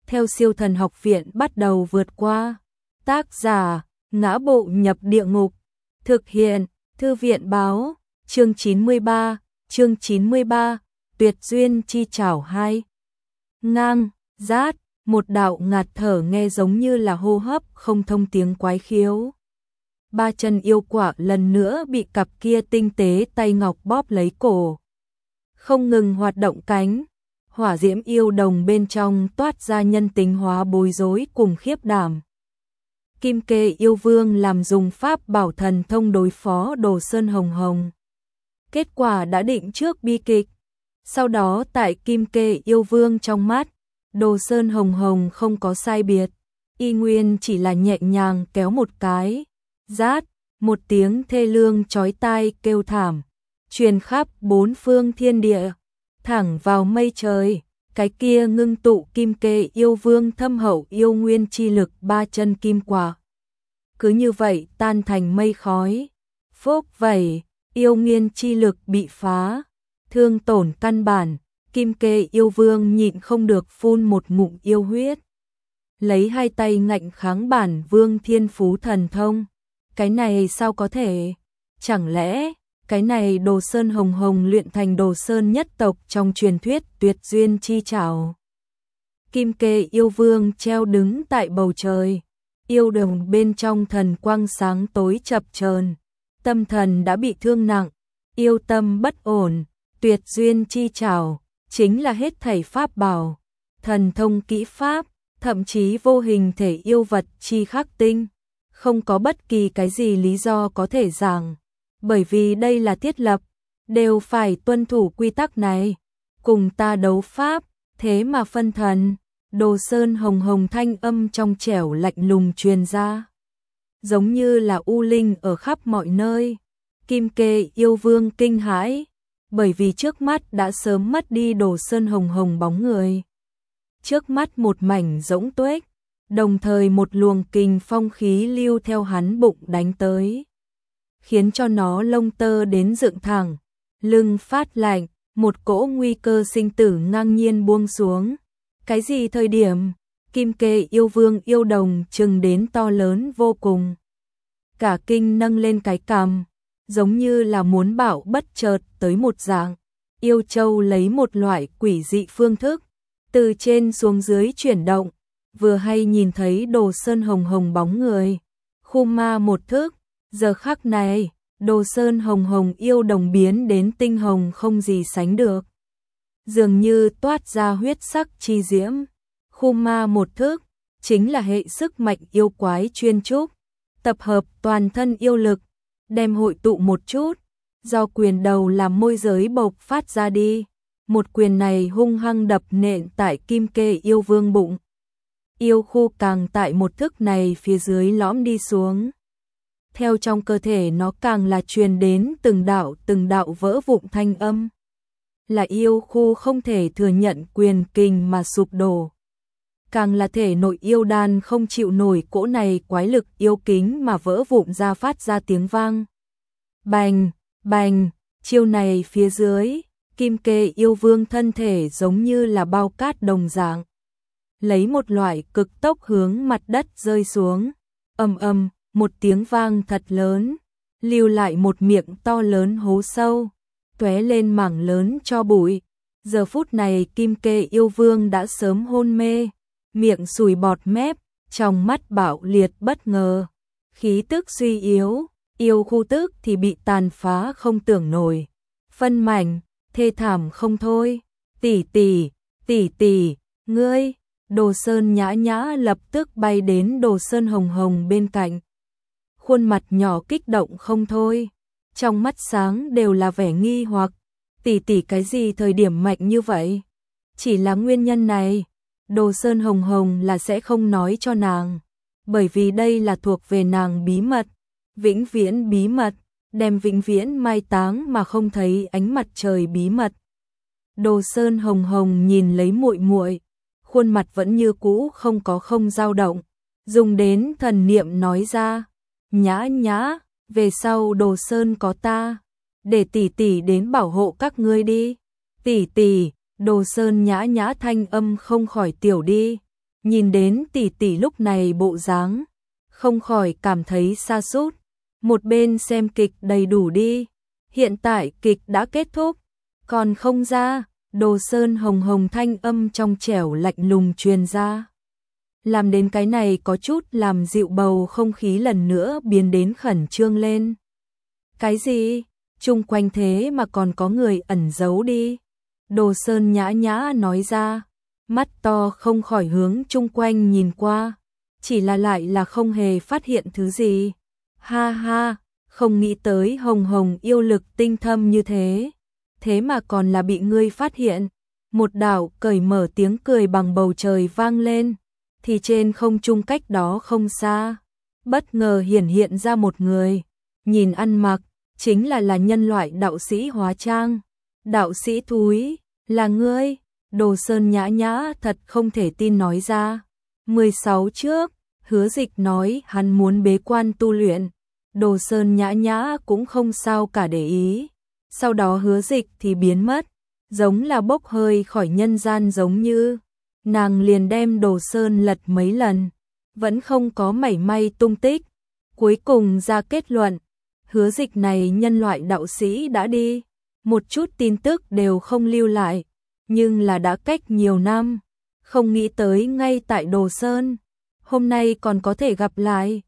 theo Siêu Thần Học Viện bắt đầu vượt qua. Tác giả: Ngã Bộ Nhập Địa Ngục. Thực hiện: Thư viện báo. Chương 93, Tuyệt Duyên Chi Trảo 2. Ngang, rát, một đạo ngạt thở nghe giống như là hô hấp không thông tiếng quái khiếu. Ba chân yêu quả lần nữa bị cặp kia tinh tế tay ngọc bóp lấy cổ. Không ngừng hoạt động cánh, hỏa diễm yêu đồng bên trong toát ra nhân tính hóa bối rối cùng khiếp đảm. Kim Kê yêu vương làm dùng pháp bảo thần thông đối phó Đồ Sơn Hồng Hồng. Kết quả đã định trước bi kịch. Sau đó tại Kim Kê yêu vương trong mắt, Đồ Sơn Hồng Hồng không có sai biệt, y nguyên chỉ là nhẹ nhàng kéo một cái, rát, một tiếng thê lương chói tai kêu thảm, truyền khắp bốn phương thiên địa, thẳng vào mây trời. Cái kia ngưng tụ Kim Kê yêu vương thâm hậu yêu nguyên chi lực ba chân kim quả, cứ như vậy tan thành mây khói. Phốc vậy, yêu nguyên chi lực bị phá, thương tổn căn bản. Kim Kê yêu vương nhịn không được phun một ngụm yêu huyết, lấy hai tay ngạnh kháng bản vương thiên phú thần thông. Cái này sao có thể? Chẳng lẽ cái này Đồ Sơn Hồng Hồng luyện thành Đồ Sơn nhất tộc trong truyền thuyết Tuyệt Duyên Chi Trảo? Kim Kê yêu vương treo đứng tại bầu trời, yêu đồng bên trong thần quang sáng tối chập chờn, tâm thần đã bị thương nặng, yêu tâm bất ổn. Tuyệt Duyên Chi Trảo chính là hết thảy pháp bảo, thần thông kỹ pháp, thậm chí vô hình thể yêu vật chi khắc tinh, không có bất kỳ cái gì lý do có thể giảng, bởi vì đây là thiết lập, đều phải tuân thủ quy tắc này. Cùng ta đấu pháp, thế mà phân thần. Đồ Sơn Hồng Hồng thanh âm trong trẻo lạnh lùng truyền ra, giống như là u linh ở khắp mọi nơi. Kim Kê yêu vương kinh hãi, bởi vì trước mắt đã sớm mất đi Đồ Sơn Hồng Hồng bóng người. Trước mắt một mảnh rỗng tuếch, đồng thời một luồng kình phong khí lưu theo hắn bụng đánh tới, khiến cho nó lông tơ đến dựng thẳng, lưng phát lạnh, một cỗ nguy cơ sinh tử ngang nhiên buông xuống. Cái gì thời điểm? Kim Kê yêu vương yêu đồng chừng đến to lớn vô cùng, cả kinh nâng lên cái cằm, giống như là muốn bảo bất chợt tới một dạng. Yêu châu lấy một loại quỷ dị phương thức, từ trên xuống dưới chuyển động, vừa hay nhìn thấy Đồ Sơn Hồng Hồng bóng người. Khu ma một thức, giờ khắc này, Đồ Sơn Hồng Hồng yêu đồng biến đến tinh hồng không gì sánh được, dường như toát ra huyết sắc chi diễm. Khu ma một thức chính là hệ sức mạnh yêu quái chuyên trúc, tập hợp toàn thân yêu lực, đem hội tụ một chút, do quyền đầu làm môi giới bộc phát ra đi. Một quyền này hung hăng đập nện tại Kim Kê yêu vương bụng. Yêu khu càng tại một thức này phía dưới lõm đi xuống. Theo trong cơ thể nó càng là truyền đến từng đạo vỡ vụn thanh âm. Là yêu khu không thể thừa nhận quyền kình mà sụp đổ. Càng là thể nội yêu đan không chịu nổi cỗ này quái lực yêu kính mà vỡ vụn ra phát ra tiếng vang. Bành, bành, chiêu này phía dưới, Kim Kê yêu vương thân thể giống như là bao cát đồng dạng, lấy một loại cực tốc hướng mặt đất rơi xuống. Ầm ầm, một tiếng vang thật lớn, lưu lại một miệng to lớn hố sâu, tóe lên mảng lớn cho bụi. Giờ phút này Kim Kê yêu vương đã sớm hôn mê, miệng sùi bọt mép, trong mắt bạo liệt bất ngờ, khí tức suy yếu, yêu khu tức thì bị tàn phá không tưởng nổi, phân mảnh, thê thảm không thôi. Tỷ tỷ, ngươi. Đồ Sơn Nhã Nhã lập tức bay đến Đồ Sơn Hồng Hồng bên cạnh, khuôn mặt nhỏ kích động không thôi, trong mắt sáng đều là vẻ nghi hoặc. Tỷ cái gì thời điểm mạnh như vậy? Chỉ là nguyên nhân này, Đồ Sơn Hồng Hồng là sẽ không nói cho nàng, bởi vì đây là thuộc về nàng bí mật, vĩnh viễn bí mật, đem vĩnh viễn mai táng mà không thấy ánh mặt trời bí mật. Đồ Sơn Hồng Hồng nhìn lấy muội muội, khuôn mặt vẫn như cũ không dao động, dùng đến thần niệm nói ra, Nhã Nhã, về sau Đồ Sơn có ta, để tỷ đến bảo hộ các ngươi đi. Tỷ, Đồ Sơn Nhã Nhã thanh âm không khỏi tiểu đi, nhìn đến tỷ tỷ lúc này bộ dáng, không khỏi cảm thấy sa sút. Một bên xem kịch đầy đủ đi, hiện tại kịch đã kết thúc, còn không ra, Đồ Sơn hồng hồng thanh âm trong trẻo lạnh lùng truyền ra. Làm đến cái này có chút làm dịu bầu không khí lần nữa biến đến khẩn trương lên. Cái gì? Chung quanh thế mà còn có người ẩn giấu đi. Đồ Sơn nhã nhã nói ra, mắt to không khỏi hướng chung quanh nhìn qua, chỉ là lại là không hề phát hiện thứ gì. Ha ha, không nghĩ tới hồng hồng yêu lực tinh thâm như thế, thế mà còn là bị ngươi phát hiện. Một đạo cởi mở tiếng cười bằng bầu trời vang lên, thì trên không trung cách đó không xa, bất ngờ hiện ra một người, nhìn ăn mặc, chính là nhân loại đạo sĩ hóa trang. Đạo sĩ thúi, là ngươi? Đồ Sơn nhã nhã thật không thể tin nói ra. 16 trước, Hứa Dịch nói hắn muốn bế quan tu luyện, Đồ Sơn nhã nhã cũng không sao cả để ý. Sau đó Hứa Dịch thì biến mất, giống là bốc hơi khỏi nhân gian giống như. Nàng liền đem Đồ Sơn lật mấy lần, vẫn không có mảy may tung tích. Cuối cùng ra kết luận, Hứa Dịch này nhân loại đạo sĩ đã đi, một chút tin tức đều không lưu lại, nhưng là đã cách nhiều năm, không nghĩ tới ngay tại Đồ Sơn, hôm nay còn có thể gặp lại.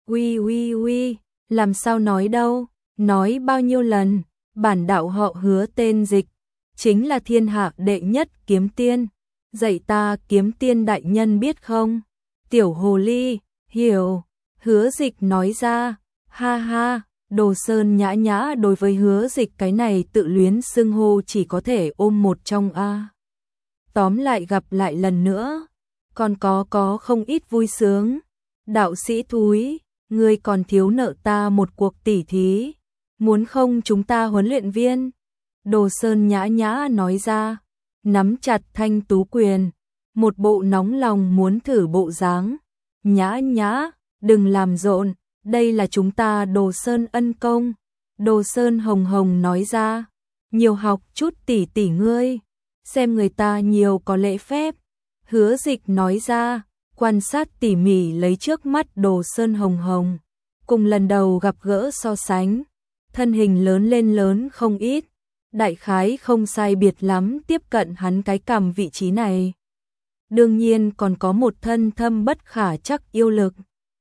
Uy, làm sao nói đâu, nói bao nhiêu lần, bản đạo họ Hứa tên Dịch, chính là thiên hạ đệ nhất kiếm tiên, dạy ta kiếm tiên đại nhân biết không? Tiểu hồ ly, hiểu, Hứa Dịch nói ra, ha ha. Đồ Sơn nhã nhã đối với Hứa Dịch cái này tự luyến xưng hô chỉ có thể ôm một trong a. Tóm lại gặp lại lần nữa, còn có không ít vui sướng. Đạo sĩ thúi, ngươi còn thiếu nợ ta một cuộc tỉ thí, muốn không chúng ta huấn luyện viên? Đồ Sơn nhã nhã nói ra, nắm chặt thanh tú quyền, một bộ nóng lòng muốn thử bộ dáng. Nhã nhã, đừng làm rộn. Đây là chúng ta Đồ Sơn ân công. Đồ Sơn hồng hồng nói ra, nhiều học chút tỷ tỷ ngươi, xem người ta nhiều có lễ phép. Hứa Dịch nói ra, quan sát tỉ mỉ lấy trước mắt Đồ Sơn hồng hồng, cùng lần đầu gặp gỡ so sánh, thân hình lớn lên lớn không ít, đại khái không sai biệt lắm tiếp cận hắn cái cằm vị trí này. Đương nhiên còn có một thân thâm bất khả chắc yêu lực.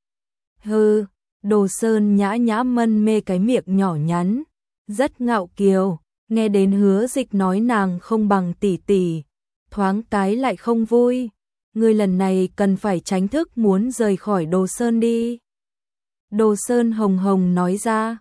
Hừ. Đồ Sơn nhã nhã mân mê cái miệng nhỏ nhắn, rất ngạo kiều, nghe đến Hứa Dịch nói nàng không bằng tỷ tỷ, thoáng cái lại không vui. Ngươi lần này cần phải tránh thức muốn rời khỏi Đồ Sơn đi. Đồ Sơn hồng hồng nói ra,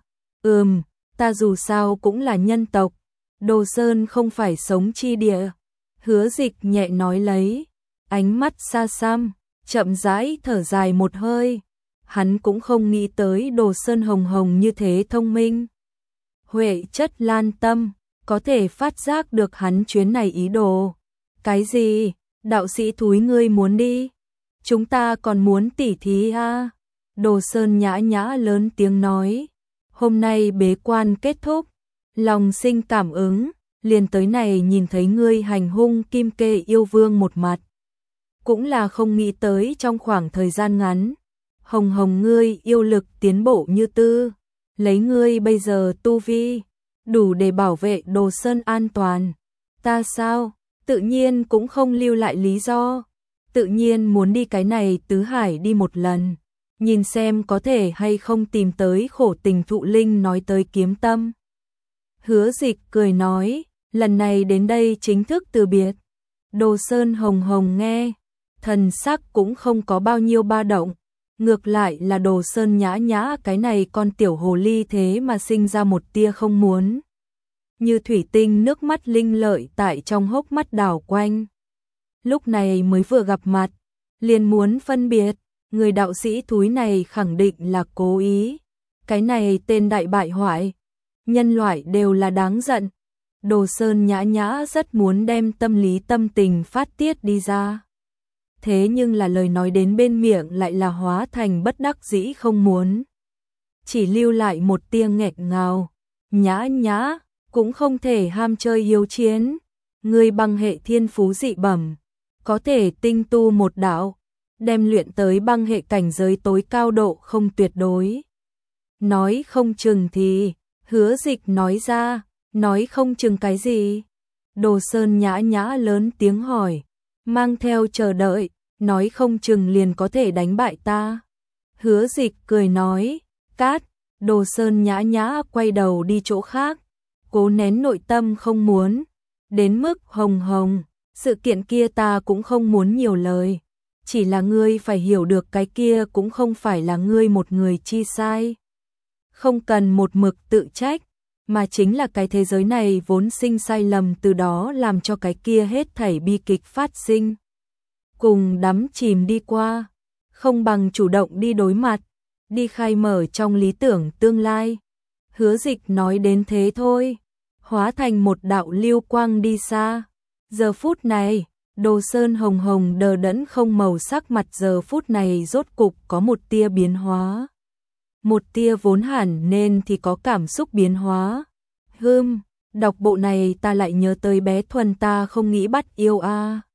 ta dù sao cũng là nhân tộc, Đồ Sơn không phải sống chi địa. Hứa Dịch nhẹ nói lấy, ánh mắt xa xăm, chậm rãi thở dài một hơi. Hắn cũng không nghĩ tới Đồ Sơn hồng hồng như thế thông minh. Huệ chất lan tâm, có thể phát giác được hắn chuyến này ý đồ. Cái gì? Đạo sĩ thúi ngươi muốn đi? Chúng ta còn muốn tỉ thí à? Đồ Sơn nhã nhã lớn tiếng nói. Hôm nay bế quan kết thúc, lòng sinh cảm ứng, liền tới này nhìn thấy ngươi hành hung Kim Kê yêu vương một mặt. Cũng là không nghĩ tới trong khoảng thời gian ngắn, hồng hồng ngươi yêu lực tiến bộ như tư, lấy ngươi bây giờ tu vi, đủ để bảo vệ Đồ Sơn an toàn. Ta sao? Tự nhiên cũng không lưu lại lý do, tự nhiên muốn đi cái này tứ hải đi một lần, nhìn xem có thể hay không tìm tới khổ tình thụ linh nói tới kiếm tâm. Hứa Dịch cười nói, lần này đến đây chính thức từ biệt. Đồ Sơn hồng hồng nghe, thần sắc cũng không có bao nhiêu ba động, ngược lại là Đồ Sơn nhã nhã cái này con tiểu hồ ly thế mà sinh ra một tia không muốn. Như thủy tinh nước mắt linh lợi tại trong hốc mắt đảo quanh. Lúc này mới vừa gặp mặt, liền muốn phân biệt, người đạo sĩ thúi này khẳng định là cố ý. Cái này tên đại bại hoại, nhân loại đều là đáng giận. Đồ Sơn nhã nhã rất muốn đem tâm lý tâm tình phát tiết đi ra. Thế nhưng là lời nói đến bên miệng lại là hóa thành bất đắc dĩ không muốn. Chỉ lưu lại một tia nghẹn ngào. Nhã nhã, cũng không thể ham chơi hiếu chiến. Người bằng hệ thiên phú dị bẩm, có thể tinh tu một đạo, đem luyện tới băng hệ cảnh giới tối cao độ không tuyệt đối. Nói không chừng thì, Hứa Dịch nói ra, nói không chừng cái gì? Đồ Sơn nhã nhã lớn tiếng hỏi, mang theo chờ đợi, nói không chừng liền có thể đánh bại ta. Hứa Dịch cười nói, cát. Đồ Sơn nhã nhã quay đầu đi chỗ khác, cố nén nội tâm không muốn, đến mức hồng hồng, sự kiện kia ta cũng không muốn nhiều lời, chỉ là ngươi phải hiểu được cái kia cũng không phải là ngươi một người chi sai. Không cần một mực tự trách, mà chính là cái thế giới này vốn sinh sai lầm, từ đó làm cho cái kia hết thảy bi kịch phát sinh. Cùng đắm chìm đi qua, không bằng chủ động đi đối mặt, đi khai mở trong lý tưởng tương lai. Hứa Dịch nói đến thế thôi, hóa thành một đạo lưu quang đi xa. Giờ phút này, Đồ Sơn hồng hồng đờ đẫn không màu sắc mặt giờ phút này rốt cục có một tia biến hóa. Một tia vốn hẳn nên thì có cảm xúc biến hóa. Đọc bộ này ta lại nhớ tới bé Thuần, ta không nghĩ bắt yêu a.